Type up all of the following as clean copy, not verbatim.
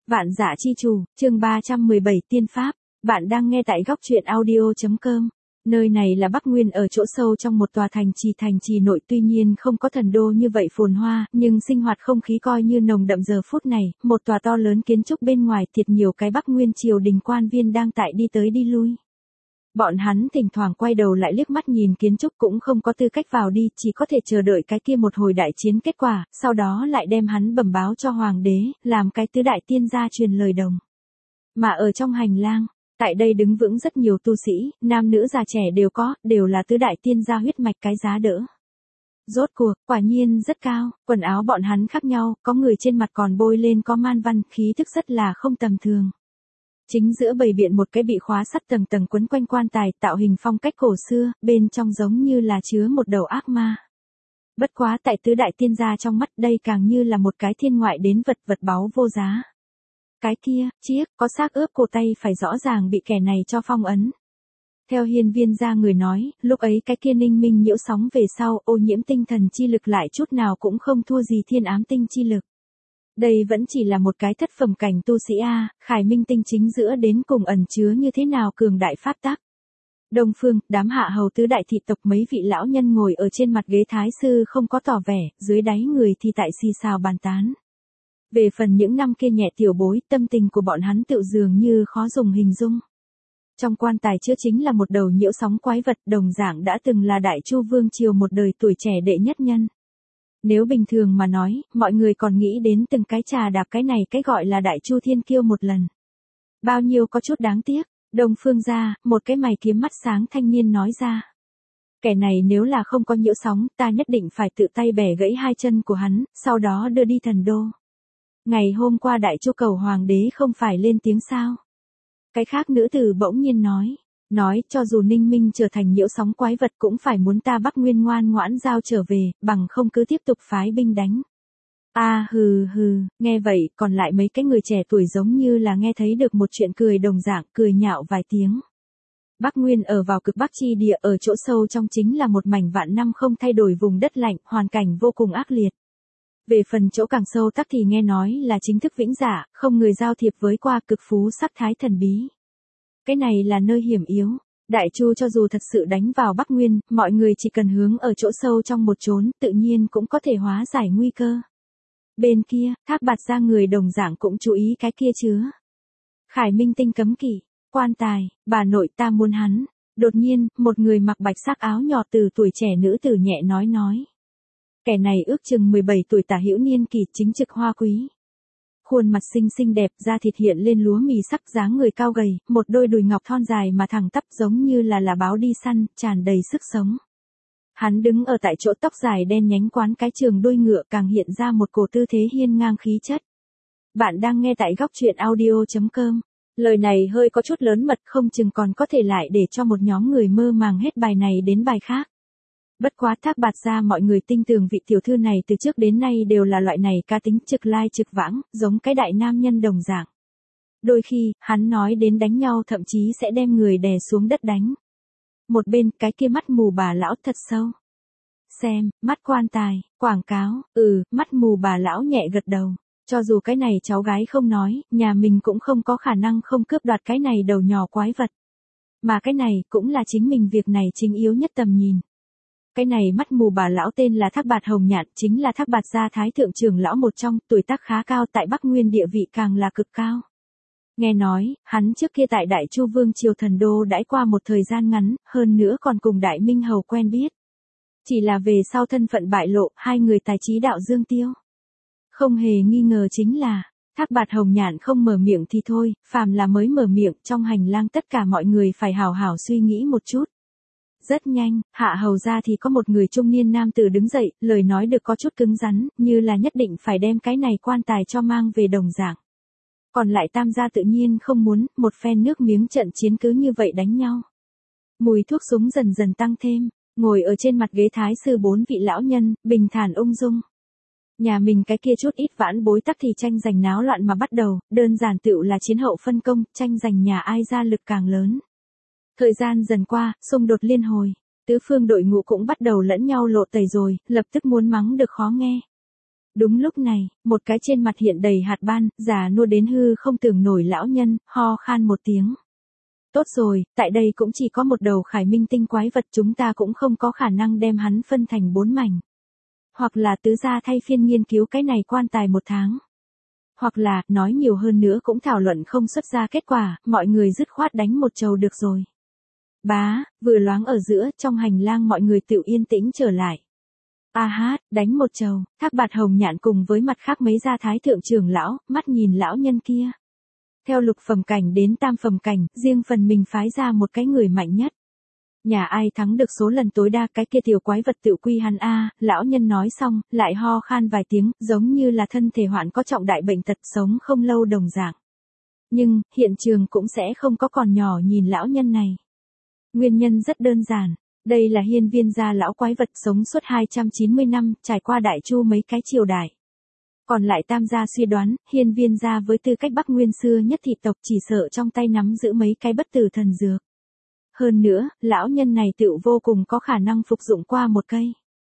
Vạn Dã Chi Chủ, chương 317 Tiên Pháp. Bạn đang nghe tại góc truyện audio.com. Nơi này là Bắc Nguyên ở chỗ sâu trong một tòa thành trì nội, tuy nhiên không có thần đô như vậy phồn hoa, nhưng sinh hoạt không khí coi như nồng đậm. Giờ phút này, một tòa to lớn kiến trúc bên ngoài thiệt nhiều cái Bắc Nguyên triều đình quan viên đang tại đi tới đi lui. Bọn hắn thỉnh thoảng quay đầu lại liếc mắt nhìn kiến trúc, cũng không có tư cách vào đi, chỉ có thể chờ đợi cái kia một hồi đại chiến kết quả, sau đó lại đem hắn bẩm báo cho hoàng đế, làm cái tứ đại tiên gia truyền lời đồng. Mà ở trong hành lang, tại đây đứng vững rất nhiều tu sĩ, nam nữ già trẻ đều có, đều là tứ đại tiên gia huyết mạch cái giá đỡ. Rốt cuộc, quả nhiên rất cao, quần áo bọn hắn khác nhau, có người trên mặt còn bôi lên có man văn, khí thức rất là không tầm thường. Chính giữa bầy biện một cái bị khóa sắt tầng tầng quấn quanh quan tài, tạo hình phong cách cổ xưa, bên trong giống như là chứa một đầu ác ma. Bất quá tại tứ đại tiên gia trong mắt, đây càng như là một cái thiên ngoại đến vật báu vô giá. Cái kia, chiếc, có xác ướp cổ tay phải rõ ràng bị kẻ này cho phong ấn. Theo hiên viên gia người nói, lúc ấy cái kia ninh minh nhiễu sóng về sau, ô nhiễm tinh thần chi lực lại chút nào cũng không thua gì thiên ám tinh chi lực. Đây vẫn chỉ là một cái thất phẩm cảnh tu sĩ A, Khải Minh tinh chính giữa đến cùng ẩn chứa như thế nào cường đại pháp tắc. Đông phương, đám hạ hầu tứ đại thị tộc mấy vị lão nhân ngồi ở trên mặt ghế thái sư không có tỏ vẻ, dưới đáy người thì tại xì xào bàn tán. Về phần những năm kia nhẹ tiểu bối, tâm tình của bọn hắn tựu dường như khó dùng hình dung. Trong quan tài chứa chính là một đầu nhiễu sóng quái vật, đồng dạng đã từng là Đại Chu vương triều một đời tuổi trẻ đệ nhất nhân. Nếu bình thường mà nói, mọi người còn nghĩ đến từng cái trà đạp cái này cái gọi là Đại Chu thiên kiêu một lần. Bao nhiêu có chút đáng tiếc, Đông phương gia, một cái mày kiếm mắt sáng thanh niên nói ra. Kẻ này nếu là không có nhiễu sóng, ta nhất định phải tự tay bẻ gãy hai chân của hắn, sau đó đưa đi thần đô. Ngày hôm qua Đại Chu cầu hoàng đế không phải lên tiếng sao? Cái khác nữ tử bỗng nhiên nói cho dù Ninh Minh trở thành nhiễu sóng quái vật cũng phải muốn ta Bắc Nguyên ngoan ngoãn giao trở về, bằng không cứ tiếp tục phái binh đánh. Hừ, nghe vậy, còn lại mấy cái người trẻ tuổi giống như là nghe thấy được một chuyện cười đồng dạng, cười nhạo vài tiếng. Bắc Nguyên ở vào cực Bắc chi địa, ở chỗ sâu trong chính là một mảnh vạn năm không thay đổi vùng đất lạnh, hoàn cảnh vô cùng ác liệt. Về phần chỗ càng sâu tắc thì nghe nói là chính thức vĩnh dạ, không người giao thiệp với qua cực phú sắc thái thần bí. Cái này là nơi hiểm yếu. Đại Chu cho dù thật sự đánh vào Bắc Nguyên, mọi người chỉ cần hướng ở chỗ sâu trong một chốn, tự nhiên cũng có thể hóa giải nguy cơ. Bên kia, Thác Bạt gia người đồng dạng cũng chú ý cái kia chứa. Khải Minh tinh cấm kỵ, quan tài, bà nội ta muốn hắn. Đột nhiên, một người mặc bạch sắc áo nhọt từ tuổi trẻ nữ tử nhẹ nói. Kẻ này ước chừng 17 tuổi tả hữu niên kỳ, chính trực hoa quý. Khuôn mặt xinh đẹp, da thịt hiện lên lúa mì sắc, dáng người cao gầy, một đôi đùi ngọc thon dài mà thẳng tắp giống như là báo đi săn, tràn đầy sức sống. Hắn đứng ở tại chỗ, tóc dài đen nhánh quán cái trường đuôi ngựa, càng hiện ra một cổ tư thế hiên ngang khí chất. Bạn đang nghe tại góc truyện audio.com. Lời này hơi có chút lớn mật, không chừng còn có thể lại để cho một nhóm người mơ màng hết bài này đến bài khác. Bất quá Thác Bạt gia mọi người tin tưởng vị tiểu thư này từ trước đến nay đều là loại này cá tính trực lai trực vãng, giống cái đại nam nhân đồng dạng. Đôi khi, hắn nói đến đánh nhau thậm chí sẽ đem người đè xuống đất đánh. Một bên, cái kia mắt mù bà lão thật sâu. Xem, mắt quan tài, quảng cáo, mắt mù bà lão nhẹ gật đầu. Cho dù cái này cháu gái không nói, nhà mình cũng không có khả năng không cướp đoạt cái này đầu nhỏ quái vật. Mà cái này cũng là chính mình việc này chính yếu nhất tầm nhìn. Cái này mắt mù bà lão tên là Thác Bạt Hồng Nhạn, chính là Thác Bạt gia thái thượng trưởng lão một trong, tuổi tác khá cao, tại Bắc Nguyên địa vị càng là cực cao. Nghe nói, hắn trước kia tại Đại Chu vương triều thần đô đãi qua một thời gian ngắn, hơn nữa còn cùng Đại Minh hầu quen biết. Chỉ là về sau thân phận bại lộ, hai người tài trí đạo dương tiêu. Không hề nghi ngờ chính là, Thác Bạt Hồng Nhạn không mở miệng thì thôi, phàm là mới mở miệng, trong hành lang tất cả mọi người phải hào hào suy nghĩ một chút. Rất nhanh, hạ hầu ra thì có một người trung niên nam tử đứng dậy, lời nói được có chút cứng rắn, như là nhất định phải đem cái này quan tài cho mang về đồng dạng. Còn lại tam gia tự nhiên không muốn, một phen nước miếng trận chiến cứ như vậy đánh nhau. Mùi thuốc súng dần dần tăng thêm, ngồi ở trên mặt ghế thái sư 4 vị lão nhân, bình thản ung dung. Nhà mình cái kia chút ít vãn bối tắc thì tranh giành náo loạn mà bắt đầu, đơn giản tựu là chiến hậu phân công, tranh giành nhà ai ra lực càng lớn. Thời gian dần qua, xung đột liên hồi, tứ phương đội ngũ cũng bắt đầu lẫn nhau lộ tẩy rồi, lập tức muốn mắng được khó nghe. Đúng lúc này, một cái trên mặt hiện đầy hạt ban, già nua đến hư không tưởng nổi lão nhân, ho khan một tiếng. Tốt rồi, tại đây cũng chỉ có một đầu khải minh tinh quái vật, chúng ta cũng không có khả năng đem hắn phân thành 4 mảnh. Hoặc là tứ gia thay phiên nghiên cứu cái này quan tài 1 tháng. Hoặc là, nói nhiều hơn nữa cũng thảo luận không xuất ra kết quả, mọi người dứt khoát đánh một chầu được rồi. Bá, vừa loáng ở giữa, trong hành lang mọi người tự yên tĩnh trở lại. A hát, đánh một chầu, Thác Bạt Hồng Nhạn cùng với mặt khác mấy gia thái thượng trưởng lão, mắt nhìn lão nhân kia. Theo lục phẩm cảnh đến tam phẩm cảnh, riêng phần mình phái ra một cái người mạnh nhất. Nhà ai thắng được số lần tối đa cái kia tiểu quái vật tự quy hắn a, lão nhân nói xong, lại ho khan vài tiếng, giống như là thân thể hoạn có trọng đại bệnh tật sống không lâu đồng dạng. Nhưng, hiện trường cũng sẽ không có còn nhỏ nhìn lão nhân này. Nguyên nhân rất đơn giản. Đây là hiên viên gia lão quái vật sống suốt 290 năm, trải qua đại chu mấy cái triều đại. Còn lại tam gia suy đoán, hiên viên gia với tư cách Bắc Nguyên xưa nhất thị tộc chỉ sợ trong tay nắm giữ mấy cái bất tử thần dược. Hơn nữa, lão nhân này tựu vô cùng có khả năng phục dụng qua một cây.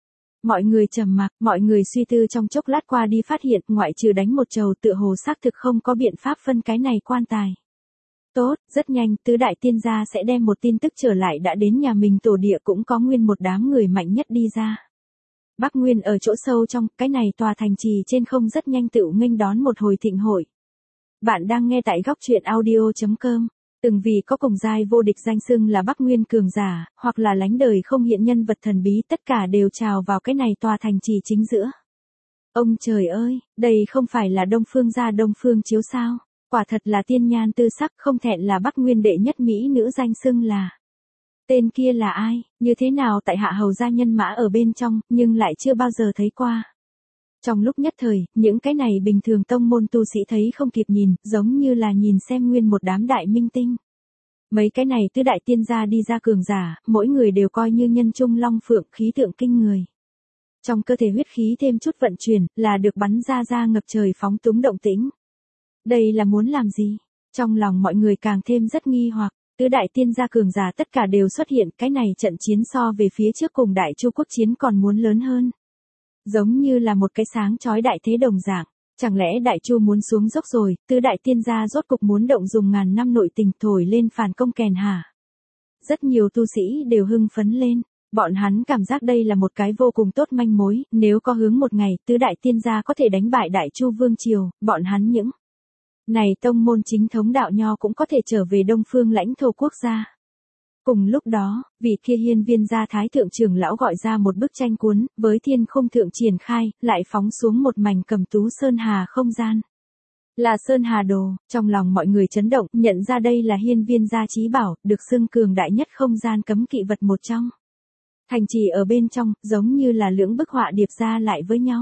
Mọi người trầm mặc, mọi người suy tư trong chốc lát qua đi phát hiện ngoại trừ đánh một chầu tựa hồ xác thực không có biện pháp phân cái này quan tài. Tốt, rất nhanh, tứ đại tiên gia sẽ đem một tin tức trở lại đã đến nhà mình tổ địa cũng có nguyên một đám người mạnh nhất đi ra. Bắc Nguyên ở chỗ sâu trong, cái này tòa thành trì trên không rất nhanh tựu nghênh đón một hồi thịnh hội. Bạn đang nghe tại góc truyện audio.com. Từng vì có cùng giai vô địch danh xưng là Bắc Nguyên cường giả, hoặc là lánh đời không hiện nhân vật thần bí, tất cả đều trào vào cái này tòa thành trì chính giữa. Ông trời ơi, đây không phải là Đông Phương gia Đông Phương Chiếu sao? Quả thật là tiên nhan tư sắc, không thẹn là Bắc Nguyên đệ nhất mỹ nữ danh xưng là. Tên kia là ai, như thế nào tại hạ hầu gia nhân mã ở bên trong, nhưng lại chưa bao giờ thấy qua. Trong lúc nhất thời, những cái này bình thường tông môn tu sĩ thấy không kịp nhìn, giống như là nhìn xem nguyên một đám đại minh tinh. Mấy cái này tứ đại tiên gia đi ra cường giả, mỗi người đều coi như nhân trung long phượng, khí tượng kinh người. Trong cơ thể huyết khí thêm chút vận chuyển, là được bắn ra ngập trời phóng túng động tĩnh. Đây là muốn làm gì? Trong lòng mọi người càng thêm rất nghi hoặc, tứ đại tiên gia cường giả tất cả đều xuất hiện, cái này trận chiến so về phía trước cùng đại chu quốc chiến còn muốn lớn hơn. Giống như là một cái sáng chói đại thế đồng dạng, chẳng lẽ đại chu muốn xuống dốc rồi, tứ đại tiên gia rốt cục muốn động dùng ngàn năm nội tình thổi lên phản công kèn hả? Rất nhiều tu sĩ đều hưng phấn lên, bọn hắn cảm giác đây là một cái vô cùng tốt manh mối, nếu có hướng một ngày tứ đại tiên gia có thể đánh bại đại chu vương triều, bọn hắn những này tông môn chính thống đạo nho cũng có thể trở về Đông Phương lãnh thổ quốc gia. Cùng lúc đó, vị kia hiên viên gia thái thượng trưởng lão gọi ra một bức tranh cuốn, với thiên khung thượng triển khai, lại phóng xuống một mảnh cầm tú sơn hà không gian. Là sơn hà đồ, trong lòng mọi người chấn động, nhận ra đây là hiên viên gia chí bảo, được xưng cường đại nhất không gian cấm kỵ vật một trong. Thành trì ở bên trong, giống như là lưỡng bức họa điệp ra lại với nhau.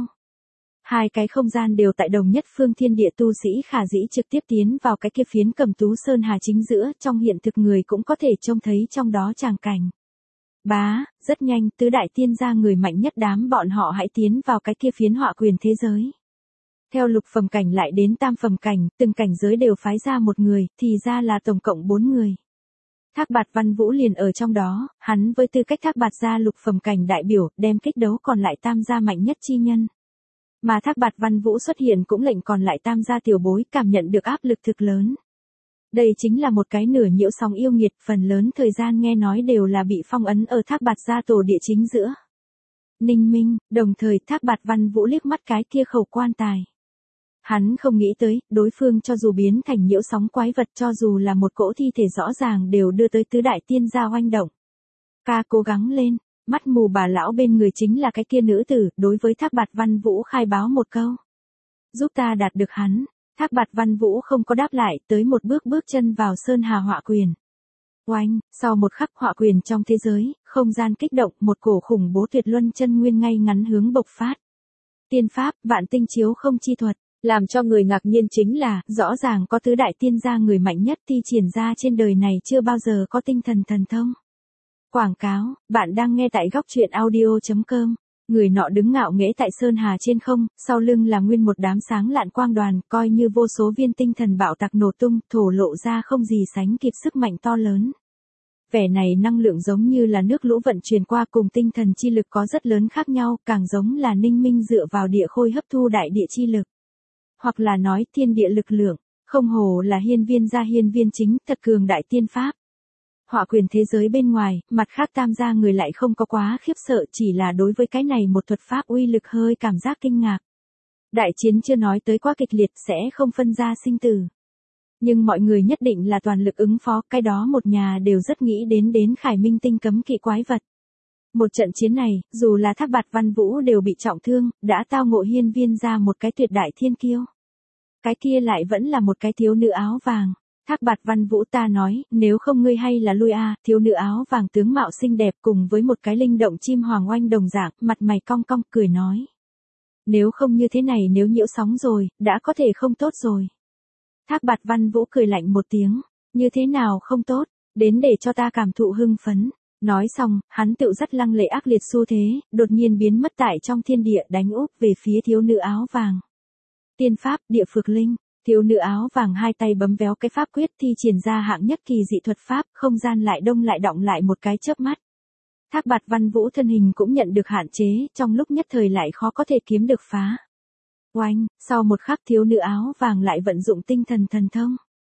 Hai cái không gian đều tại đồng nhất phương thiên địa, tu sĩ khả dĩ trực tiếp tiến vào cái kia phiến cầm tú sơn hà chính giữa, trong hiện thực người cũng có thể trông thấy trong đó tràng cảnh. Bá, rất nhanh, tứ đại tiên gia người mạnh nhất đám bọn họ hãy tiến vào cái kia phiến họa quyền thế giới. Theo lục phẩm cảnh lại đến tam phẩm cảnh, từng cảnh giới đều phái ra một người, thì ra là tổng cộng 4 người. Thác Bạt Văn Vũ liền ở trong đó, hắn với tư cách Thác Bạt gia lục phẩm cảnh đại biểu, đem kích đấu còn lại tam gia mạnh nhất chi nhân. Mà Thác Bạt Văn Vũ xuất hiện cũng lệnh còn lại tam gia tiểu bối cảm nhận được áp lực thực lớn. Đây chính là một cái nửa nhiễu sóng yêu nghiệt, phần lớn thời gian nghe nói đều là bị phong ấn ở Thác Bạt gia tổ địa chính giữa. Ninh minh, đồng thời Thác Bạt Văn Vũ liếc mắt cái kia khẩu quan tài. Hắn không nghĩ tới, đối phương cho dù biến thành nhiễu sóng quái vật, cho dù là một cỗ thi thể rõ ràng đều đưa tới tứ đại tiên gia oanh động. Ca cố gắng lên. Mắt mù bà lão bên người chính là cái kia nữ tử, đối với Thác Bạt Văn Vũ khai báo một câu. Giúp ta đạt được hắn. Thác Bạt Văn Vũ không có đáp lại, tới một bước chân vào sơn hà họa quyền. Oanh, sau một khắc họa quyền trong thế giới, không gian kích động, một cổ khủng bố tuyệt luân chân nguyên ngay ngắn hướng bộc phát. Tiên pháp, vạn tinh chiếu không chi thuật, làm cho người ngạc nhiên chính là, rõ ràng có tứ đại tiên gia người mạnh nhất thi triển ra trên đời này chưa bao giờ có tinh thần thần thông. Quảng cáo, bạn đang nghe tại góc truyện audio.com. Người nọ đứng ngạo nghễ tại sơn hà trên không, sau lưng là nguyên một đám sáng lạn quang đoàn, coi như vô số viên tinh thần bạo tạc nổ tung, thổ lộ ra không gì sánh kịp sức mạnh to lớn. Vẻ này năng lượng giống như là nước lũ vận chuyển qua cùng tinh thần chi lực có rất lớn khác nhau, càng giống là Ninh Minh dựa vào địa khôi hấp thu đại địa chi lực. Hoặc là nói thiên địa lực lượng, không hồ là hiên viên gia hiên viên chính, thật cường đại tiên pháp. Họa quyền thế giới bên ngoài, mặt khác Tam gia người lại không có quá khiếp sợ, chỉ là đối với cái này một thuật pháp uy lực hơi cảm giác kinh ngạc. Đại chiến chưa nói tới quá kịch liệt sẽ không phân ra sinh tử. Nhưng mọi người nhất định là toàn lực ứng phó, cái đó một nhà đều rất nghĩ đến Khải Minh tinh cấm kỵ quái vật. Một trận chiến này, dù là Thác Bạt Văn Vũ đều bị trọng thương, đã tao ngộ hiên viên ra một cái tuyệt đại thiên kiêu. Cái kia lại vẫn là một cái thiếu nữ áo vàng. Thác Bạt Văn Vũ ta nói, nếu không ngươi hay là lui a, thiếu nữ áo vàng tướng mạo xinh đẹp cùng với một cái linh động chim hoàng oanh đồng dạng, mặt mày cong cong, cười nói. Nếu không như thế này nếu nhiễu sóng rồi, đã có thể không tốt rồi. Thác Bạt Văn Vũ cười lạnh một tiếng, như thế nào không tốt, đến để cho ta cảm thụ hưng phấn. Nói xong, hắn tựu dắt lăng lệ ác liệt xu thế, đột nhiên biến mất tại trong thiên địa đánh úp về phía thiếu nữ áo vàng. Tiên pháp, địa phược linh, thiếu nữ áo vàng hai tay bấm véo cái pháp quyết thi triển ra hạng nhất kỳ dị thuật pháp, không gian lại đông lại đọng lại một cái chớp mắt. Thác Bạt Văn Vũ thân hình cũng nhận được hạn chế, trong lúc nhất thời lại khó có thể kiếm được phá. Oanh, sau một khắc thiếu nữ áo vàng lại vận dụng tinh thần thần thông.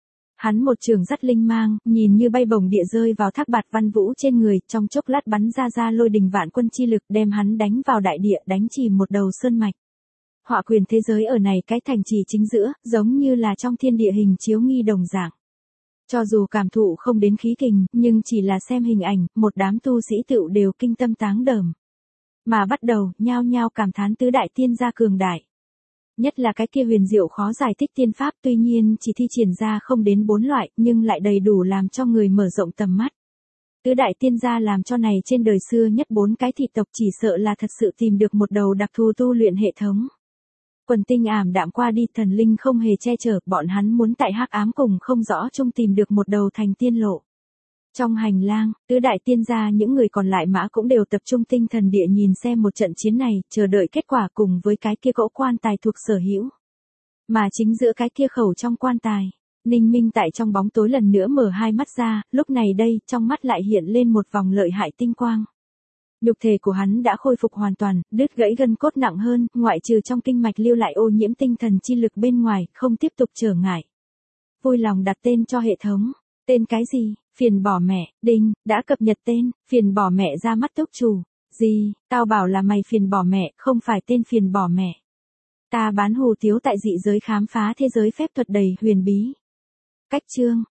Hắn một trường dắt linh mang, nhìn như bay bổng địa rơi vào Thác Bạt Văn Vũ trên người, trong chốc lát bắn ra lôi đình vạn quân chi lực đem hắn đánh vào đại địa, đánh chìm một đầu sơn mạch. Họa quyền thế giới ở này cái thành trì chính giữa, giống như là trong thiên địa hình chiếu nghi đồng dạng. Cho dù cảm thụ không đến khí kình, nhưng chỉ là xem hình ảnh, một đám tu sĩ tựu đều kinh tâm táng đờm. Mà bắt đầu, nhao nhao cảm thán tứ đại tiên gia cường đại. Nhất là cái kia huyền diệu khó giải thích tiên pháp, tuy nhiên chỉ thi triển ra không đến 4 loại, nhưng lại đầy đủ làm cho người mở rộng tầm mắt. Tứ đại tiên gia làm cho này trên đời xưa nhất 4 cái thị tộc chỉ sợ là thật sự tìm được một đầu đặc thù tu luyện hệ thống. Quần tinh ảm đạm qua đi, thần linh không hề che chở, bọn hắn muốn tại hắc ám cùng không rõ chung tìm được một đầu thành tiên lộ. Trong hành lang, tứ đại tiên gia những người còn lại mã cũng đều tập trung tinh thần địa nhìn xem một trận chiến này, chờ đợi kết quả cùng với cái kia cỗ quan tài thuộc sở hữu. Mà chính giữa cái kia khẩu trong quan tài, Ninh Minh tại trong bóng tối lần nữa mở hai mắt ra, lúc này đây, trong mắt lại hiện lên một vòng lợi hại tinh quang. Nhục thể của hắn đã khôi phục hoàn toàn, đứt gãy gân cốt nặng hơn, ngoại trừ trong kinh mạch lưu lại ô nhiễm tinh thần chi lực bên ngoài, không tiếp tục trở ngại. Vui lòng đặt tên cho hệ thống. Tên cái gì? Phiền bỏ mẹ, đinh, đã cập nhật tên, phiền bỏ mẹ ra mắt túc chủ. Gì, tao bảo là mày phiền bỏ mẹ, không phải tên phiền bỏ mẹ. Ta bán hù tiếu tại dị giới khám phá thế giới phép thuật đầy huyền bí. Cách chương.